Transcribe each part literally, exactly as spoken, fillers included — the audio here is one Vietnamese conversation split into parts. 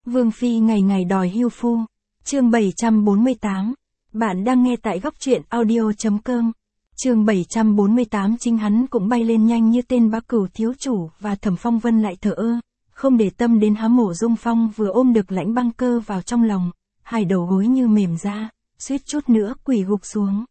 Vương Phi ngày ngày đòi hưu phu. Chương bảy trăm bốn mươi tám. Bạn đang nghe tại góc truyện audio.com. Chương bảy trăm bốn mươi tám. Chính hắn cũng bay lên nhanh như tên Bá Cửu thiếu chủ, và Thẩm Phong Vân lại thờ ơ, không để tâm đến hắn. Mộ Dung Phong vừa ôm được Lãnh Băng Cơ vào trong lòng, hai đầu gối như mềm ra, suýt chút nữa quỳ gục xuống.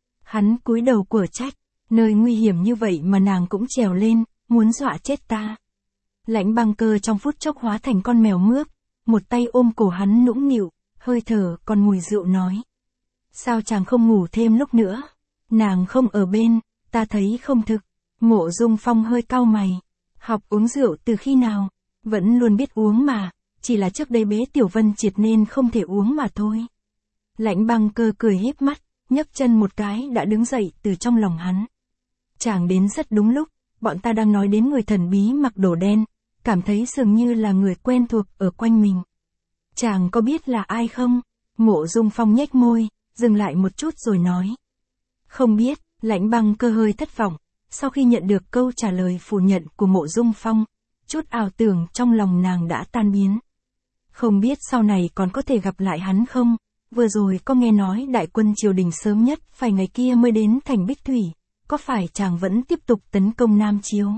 Hắn cúi đầu quở trách, nơi nguy hiểm như vậy mà nàng cũng trèo lên, muốn dọa chết ta. Lãnh Băng Cơ trong phút chốc hóa thành con mèo mướp, một tay ôm cổ hắn nũng nịu, hơi thở còn mùi rượu nói. Sao chàng không ngủ thêm lúc nữa? Nàng không ở bên, ta thấy không thực. Mộ Dung Phong hơi cau mày. Học uống rượu từ khi nào? Vẫn luôn biết uống mà, chỉ là trước đây bế Tiểu Vân triệt nên không thể uống mà thôi. Lãnh Băng Cơ cười híp mắt, nhấc chân một cái đã đứng dậy từ trong lòng hắn. Chàng đến rất đúng lúc, bọn ta đang nói đến người thần bí mặc đồ đen, cảm thấy dường như là người quen thuộc ở quanh mình. Chàng có biết là ai không? Mộ Dung Phong nhếch môi, dừng lại một chút rồi nói. Không biết. Lãnh Băng Cơ hơi thất vọng, sau khi nhận được câu trả lời phủ nhận của Mộ Dung Phong, chút ảo tưởng trong lòng nàng đã tan biến. Không biết sau này còn có thể gặp lại hắn không? Vừa rồi có nghe nói đại quân triều đình sớm nhất phải ngày kia mới đến thành Bích Thủy, có phải chàng vẫn tiếp tục tấn công Nam Chiếu?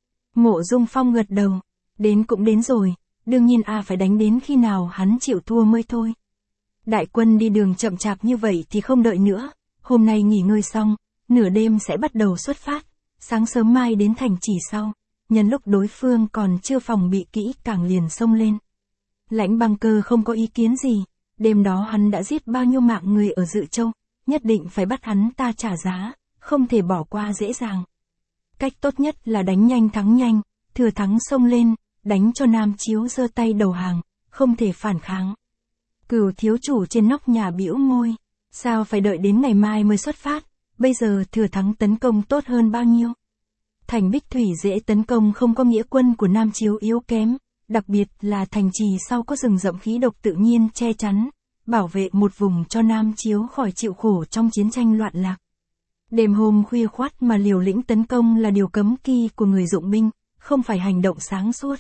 Mộ Dung Phong gật đầu, đến cũng đến rồi, đương nhiên a à phải đánh đến khi nào hắn chịu thua mới thôi. Đại quân đi đường chậm chạp như vậy thì không đợi nữa, hôm nay nghỉ ngơi xong, nửa đêm sẽ bắt đầu xuất phát, sáng sớm mai đến thành chỉ sau, nhân lúc đối phương còn chưa phòng bị kỹ càng liền xông lên. Lãnh Băng Cơ không có ý kiến gì, đêm đó hắn đã giết bao nhiêu mạng người ở Dự Châu, nhất định phải bắt hắn ta trả giá, không thể bỏ qua dễ dàng. Cách tốt nhất là đánh nhanh thắng nhanh, thừa thắng xông lên, đánh cho Nam Chiếu giơ tay đầu hàng, không thể phản kháng. Cửu thiếu chủ trên nóc nhà bĩu môi, sao phải đợi đến ngày mai mới xuất phát, bây giờ thừa thắng tấn công tốt hơn bao nhiêu. Thành Bích Thủy dễ tấn công không có nghĩa quân của Nam Chiếu yếu kém, đặc biệt là thành trì sau có rừng rậm khí độc tự nhiên che chắn, bảo vệ một vùng cho Nam Chiếu khỏi chịu khổ trong chiến tranh loạn lạc. Đêm hôm khuya khoắt mà liều lĩnh tấn công là điều cấm kỵ của người dụng binh, không phải hành động sáng suốt.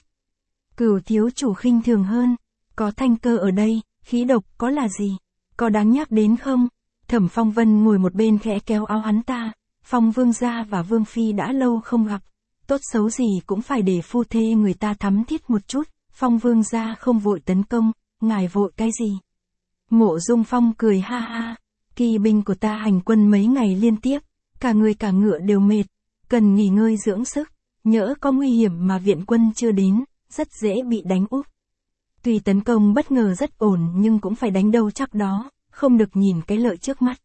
Cửu thiếu chủ khinh thường hơn, có Thanh Cơ ở đây, khí độc có là gì, có đáng nhắc đến không? Thẩm Phong Vân ngồi một bên khẽ kéo áo hắn ta, Phong Vương gia và Vương Phi đã lâu không gặp, tốt xấu gì cũng phải để phu thê người ta thắm thiết một chút, Phong Vương gia không vội tấn công, ngài vội cái gì? Mộ Dung Phong cười ha ha, kỳ binh của ta hành quân mấy ngày liên tiếp, cả người cả ngựa đều mệt, cần nghỉ ngơi dưỡng sức, nhỡ có nguy hiểm mà viện quân chưa đến, rất dễ bị đánh úp. Tuy tấn công bất ngờ rất ổn nhưng cũng phải đánh đâu chắc đó, không được nhìn cái lợi trước mắt.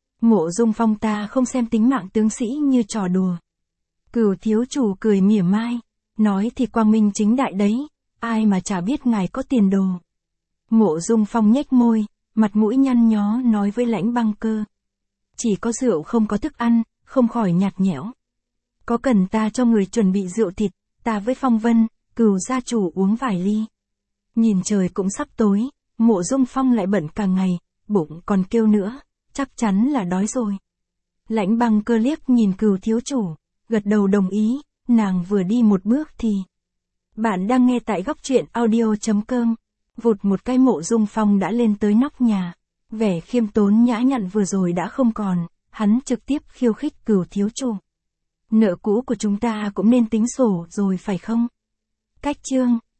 Mộ Dung Phong ta không xem tính mạng tướng sĩ như trò đùa. Cửu thiếu chủ cười mỉa mai, nói thì quang minh chính đại đấy, ai mà chả biết ngài có tiền đồ. Mộ Dung Phong nhếch môi, mặt mũi nhăn nhó nói với Lãnh Băng Cơ. Chỉ có rượu không có thức ăn, không khỏi nhạt nhẽo. Có cần ta cho người chuẩn bị rượu thịt, ta với Phong Vân, Cửu gia chủ uống vài ly. Nhìn trời cũng sắp tối, Mộ Dung Phong lại bận cả ngày, bụng còn kêu nữa, chắc chắn là đói rồi. Lãnh Băng Cơ liếc nhìn Cửu thiếu chủ, gật đầu đồng ý, nàng vừa đi một bước thì. Bạn đang nghe tại góc truyện audio.com. Vụt một cái Mộ Dung Phong đã lên tới nóc nhà, vẻ khiêm tốn nhã nhặn vừa rồi đã không còn, hắn trực tiếp khiêu khích Cửu thiếu chủ. Nợ cũ của chúng ta cũng nên tính sổ rồi phải không? Cách chương